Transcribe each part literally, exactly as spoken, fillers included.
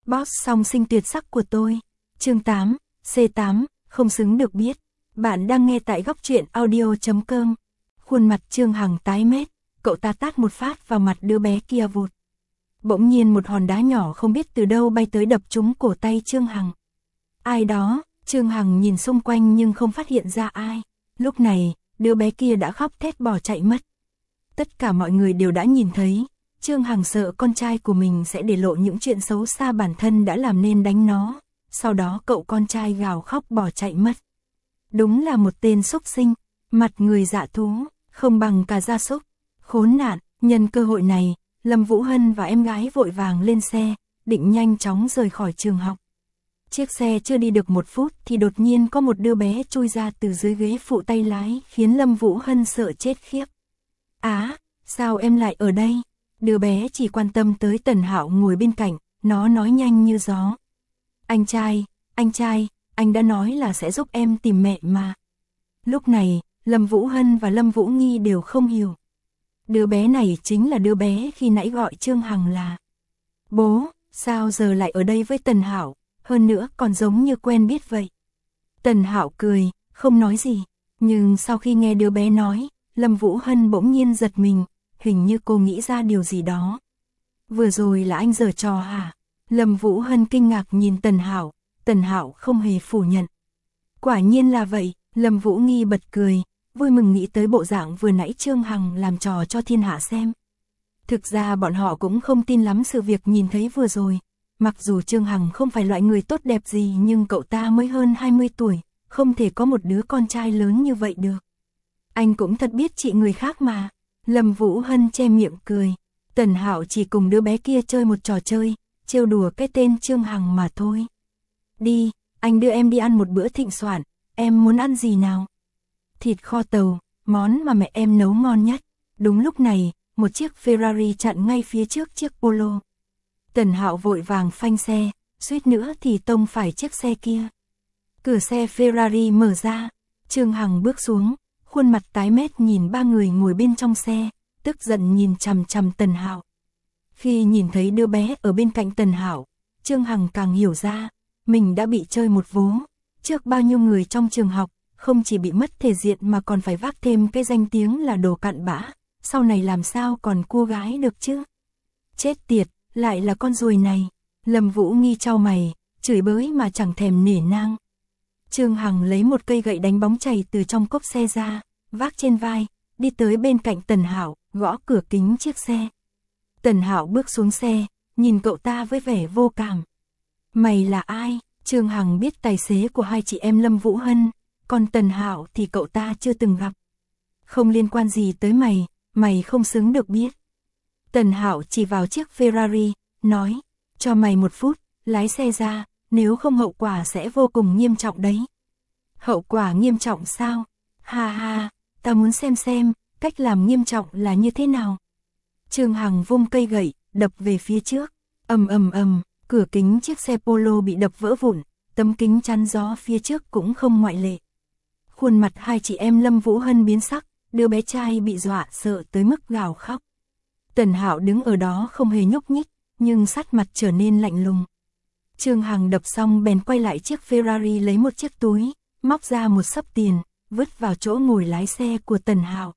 Boss song sinh tuyệt sắc của tôi. Chương tám, C tám, không xứng được biết. Bạn đang nghe tại góc truyện audio chấm com. Khuôn mặt Trương Hằng tái mét, cậu ta tát một phát vào mặt đứa bé kia vụt. Bỗng nhiên một hòn đá nhỏ không biết từ đâu bay tới đập trúng cổ tay Trương Hằng. Ai đó? Trương Hằng nhìn xung quanh nhưng không phát hiện ra ai. Lúc này, đứa bé kia đã khóc thét bỏ chạy mất. Tất cả mọi người đều đã nhìn thấy. Trương Hằng sợ con trai của mình sẽ để lộ những chuyện xấu xa bản thân đã làm nên đánh nó. Sau đó cậu con trai gào khóc bỏ chạy mất. Đúng là một tên xúc sinh, mặt người dạ thú, không bằng cả gia súc. Khốn nạn, nhân cơ hội này, Lâm Vũ Hân và em gái vội vàng lên xe, định nhanh chóng rời khỏi trường học. Chiếc xe chưa đi được một phút thì đột nhiên có một đứa bé chui ra từ dưới ghế phụ tay lái khiến Lâm Vũ Hân sợ chết khiếp. Á, sao em lại ở đây? Đứa bé chỉ quan tâm tới Tần Hạo ngồi bên cạnh, nó nói nhanh như gió. Anh trai, anh trai, anh đã nói là sẽ giúp em tìm mẹ mà. Lúc này, Lâm Vũ Hân và Lâm Vũ Nghi đều không hiểu. Đứa bé này chính là đứa bé khi nãy gọi Trương Hằng là bố, sao giờ lại ở đây với Tần Hạo, hơn nữa còn giống như quen biết vậy. Tần Hạo cười, không nói gì, nhưng sau khi nghe đứa bé nói, Lâm Vũ Hân bỗng nhiên giật mình, hình như cô nghĩ ra điều gì đó. Vừa rồi là anh giở trò hả? Lâm Vũ Hân kinh ngạc nhìn Tần Hạo, Tần Hạo không hề phủ nhận. Quả nhiên là vậy, Lâm Vũ Nghi bật cười, vui mừng nghĩ tới bộ dạng vừa nãy Trương Hằng làm trò cho thiên hạ xem. Thực ra bọn họ cũng không tin lắm sự việc nhìn thấy vừa rồi. Mặc dù Trương Hằng không phải loại người tốt đẹp gì nhưng cậu ta mới hơn hai mươi tuổi, không thể có một đứa con trai lớn như vậy được. Anh cũng thật biết trị người khác mà. Lâm Vũ Hân che miệng cười. Tần Hạo chỉ cùng đứa bé kia chơi một trò chơi, trêu đùa cái tên Trương Hằng mà thôi. Đi, anh đưa em đi ăn một bữa thịnh soạn, em muốn ăn gì nào? Thịt kho tàu, món mà mẹ em nấu ngon nhất. Đúng lúc này, một chiếc Ferrari chặn ngay phía trước chiếc Polo. Tần Hạo vội vàng phanh xe, suýt nữa thì tông phải chiếc xe kia. Cửa xe Ferrari mở ra, Trương Hằng bước xuống, khuôn mặt tái mét nhìn ba người ngồi bên trong xe, tức giận nhìn chằm chằm Tần Hạo. Khi nhìn thấy đứa bé ở bên cạnh Tần Hạo, Trương Hằng càng hiểu ra, mình đã bị chơi một vố. Trước bao nhiêu người trong trường học, không chỉ bị mất thể diện mà còn phải vác thêm cái danh tiếng là đồ cặn bã, sau này làm sao còn cua gái được chứ? Chết tiệt, lại là con ruồi này. Lâm Vũ Nghi chau mày, chửi bới mà chẳng thèm nể nang. Trương Hằng lấy một cây gậy đánh bóng chày từ trong cốp xe ra, vác trên vai, đi tới bên cạnh Tần Hạo, gõ cửa kính chiếc xe. Tần Hạo bước xuống xe, nhìn cậu ta với vẻ vô cảm. Mày là ai? Trương Hằng biết tài xế của hai chị em Lâm Vũ Hân, còn Tần Hạo thì cậu ta chưa từng gặp. Không liên quan gì tới mày, mày không xứng được biết. Tần Hạo chỉ vào chiếc Ferrari, nói, cho mày một phút, lái xe ra, nếu không hậu quả sẽ vô cùng nghiêm trọng đấy. Hậu quả nghiêm trọng sao? Ha ha, ta muốn xem xem, cách làm nghiêm trọng là như thế nào. Trương Hằng vung cây gậy, đập về phía trước, ầm ầm ầm, cửa kính chiếc xe Polo bị đập vỡ vụn, tấm kính chắn gió phía trước cũng không ngoại lệ. Khuôn mặt hai chị em Lâm Vũ Hân biến sắc, đứa bé trai bị dọa sợ tới mức gào khóc. Tần Hạo đứng ở đó không hề nhúc nhích, nhưng sắc mặt trở nên lạnh lùng. Trương Hằng đập xong bèn quay lại chiếc Ferrari lấy một chiếc túi, móc ra một xấp tiền, vứt vào chỗ ngồi lái xe của Tần Hạo.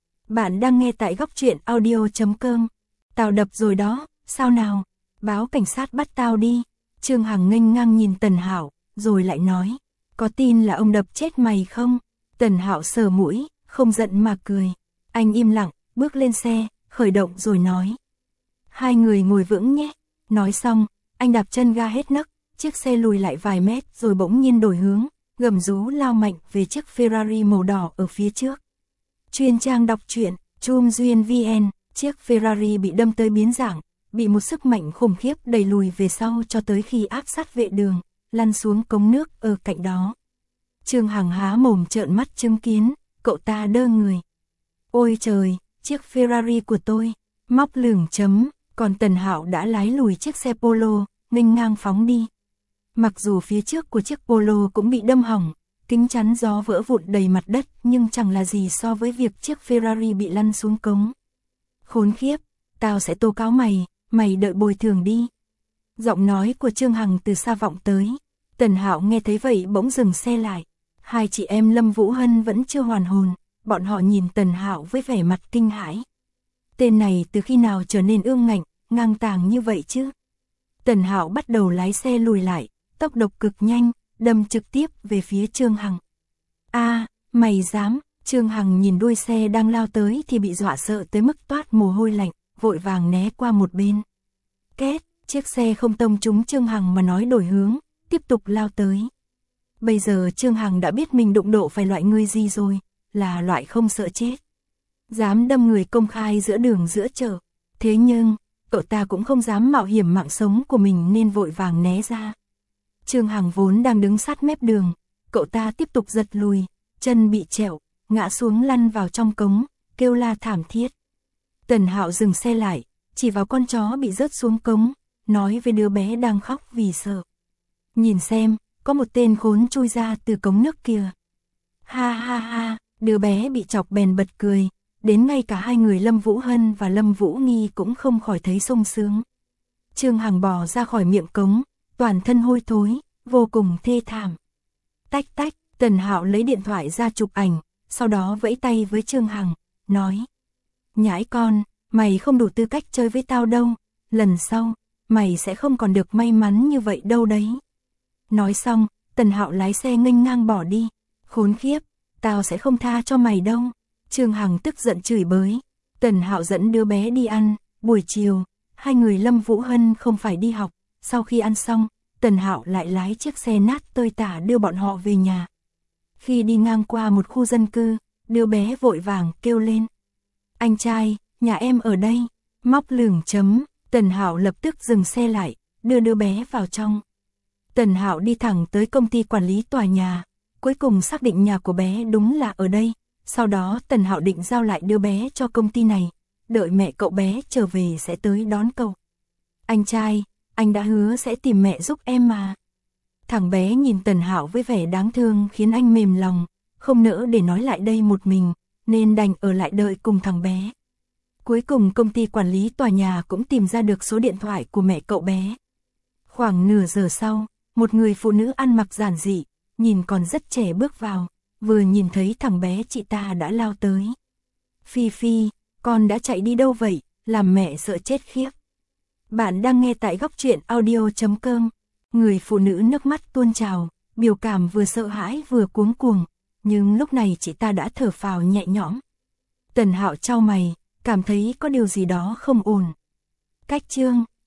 Bạn đang nghe tại góc truyện audio chấm com. Tao đập rồi đó, sao nào? Báo cảnh sát bắt tao đi. Trương Hằng nghênh ngang nhìn Tần Hạo, rồi lại nói, có tin là ông đập chết mày không? Tần Hạo sờ mũi, không giận mà cười. Anh im lặng, bước lên xe, khởi động rồi nói. Hai người ngồi vững nhé. Nói xong, anh đạp chân ga hết nấc, chiếc xe lùi lại vài mét rồi bỗng nhiên đổi hướng, gầm rú lao mạnh về chiếc Ferrari màu đỏ ở phía trước. Chuyên trang đọc truyện, Chum Duyên vê en, chiếc Ferrari bị đâm tới biến dạng, bị một sức mạnh khủng khiếp đẩy lùi về sau cho tới khi áp sát vệ đường, lăn xuống cống nước ở cạnh đó. Trương Hằng há mồm trợn mắt chứng kiến, cậu ta đơ người. Ôi trời, chiếc Ferrari của tôi, móc lửng chấm, còn Tần Hạo đã lái lùi chiếc xe Polo, nghênh ngang phóng đi. Mặc dù phía trước của chiếc Polo cũng bị đâm hỏng, kính chắn gió vỡ vụn đầy mặt đất nhưng chẳng là gì so với việc chiếc Ferrari bị lăn xuống cống. Khốn khiếp, tao sẽ tố cáo mày, mày đợi bồi thường đi. Giọng nói của Trương Hằng từ xa vọng tới. Tần Hạo nghe thấy vậy bỗng dừng xe lại. Hai chị em Lâm Vũ Hân vẫn chưa hoàn hồn, bọn họ nhìn Tần Hạo với vẻ mặt kinh hãi. Tên này từ khi nào trở nên ương ngạnh, ngang tàng như vậy chứ? Tần Hạo bắt đầu lái xe lùi lại, tốc độ cực nhanh, đâm trực tiếp về phía Trương Hằng. A, mày dám? Trương Hằng nhìn đuôi xe đang lao tới thì bị dọa sợ tới mức toát mồ hôi lạnh, vội vàng né qua một bên. Két, chiếc xe không tông trúng Trương Hằng mà nói đổi hướng, tiếp tục lao tới. Bây giờ Trương Hằng đã biết mình đụng độ phải loại người gì rồi, là loại không sợ chết. Dám đâm người công khai giữa đường giữa chợ. Thế nhưng, cậu ta cũng không dám mạo hiểm mạng sống của mình nên vội vàng né ra. Trương Hằng vốn đang đứng sát mép đường, cậu ta tiếp tục giật lùi, chân bị trẹo, ngã xuống lăn vào trong cống, kêu la thảm thiết. Tần Hạo dừng xe lại, chỉ vào con chó bị rớt xuống cống, nói với đứa bé đang khóc vì sợ. Nhìn xem, có một tên khốn chui ra từ cống nước kia. Ha ha ha, đứa bé bị chọc bèn bật cười, đến ngay cả hai người Lâm Vũ Hân và Lâm Vũ Nghi cũng không khỏi thấy sung sướng. Trương Hằng bò ra khỏi miệng cống, toàn thân hôi thối, vô cùng thê thảm. Tách tách, Tần Hạo lấy điện thoại ra chụp ảnh, sau đó vẫy tay với Trương Hằng, nói: Nhãi con, mày không đủ tư cách chơi với tao đâu, lần sau, mày sẽ không còn được may mắn như vậy đâu đấy. Nói xong, Tần Hạo lái xe nghênh ngang bỏ đi. Khốn khiếp, tao sẽ không tha cho mày đâu. Trương Hằng tức giận chửi bới. Tần Hạo dẫn đứa bé đi ăn. Buổi chiều, hai người Lâm Vũ Hân không phải đi học. Sau khi ăn xong, Tần Hạo lại lái chiếc xe nát tơi tả đưa bọn họ về nhà. Khi đi ngang qua một khu dân cư, đứa bé vội vàng kêu lên: Anh trai, nhà em ở đây. Móc lửng chấm. Tần Hạo lập tức dừng xe lại, đưa đứa bé vào trong. Tần Hạo đi thẳng tới công ty quản lý tòa nhà, cuối cùng xác định nhà của bé đúng là ở đây. Sau đó Tần Hạo định giao lại đứa bé cho công ty này, đợi mẹ cậu bé trở về sẽ tới đón cậu. Anh trai, anh đã hứa sẽ tìm mẹ giúp em mà. Thằng bé nhìn Tần Hạo với vẻ đáng thương khiến anh mềm lòng, không nỡ để nói lại đây một mình, nên đành ở lại đợi cùng thằng bé. Cuối cùng công ty quản lý tòa nhà cũng tìm ra được số điện thoại của mẹ cậu bé. Khoảng nửa giờ sau, một người phụ nữ ăn mặc giản dị, nhìn còn rất trẻ bước vào, vừa nhìn thấy thằng bé chị ta đã lao tới. Phi Phi, con đã chạy đi đâu vậy, làm mẹ sợ chết khiếp. Bạn đang nghe tại góc truyện audio chấm com. Người phụ nữ nước mắt tuôn trào, biểu cảm vừa sợ hãi vừa cuống cuồng, nhưng lúc này chị ta đã thở phào nhẹ nhõm. Tần Hạo chau mày, cảm thấy có điều gì đó không ổn. Cách chương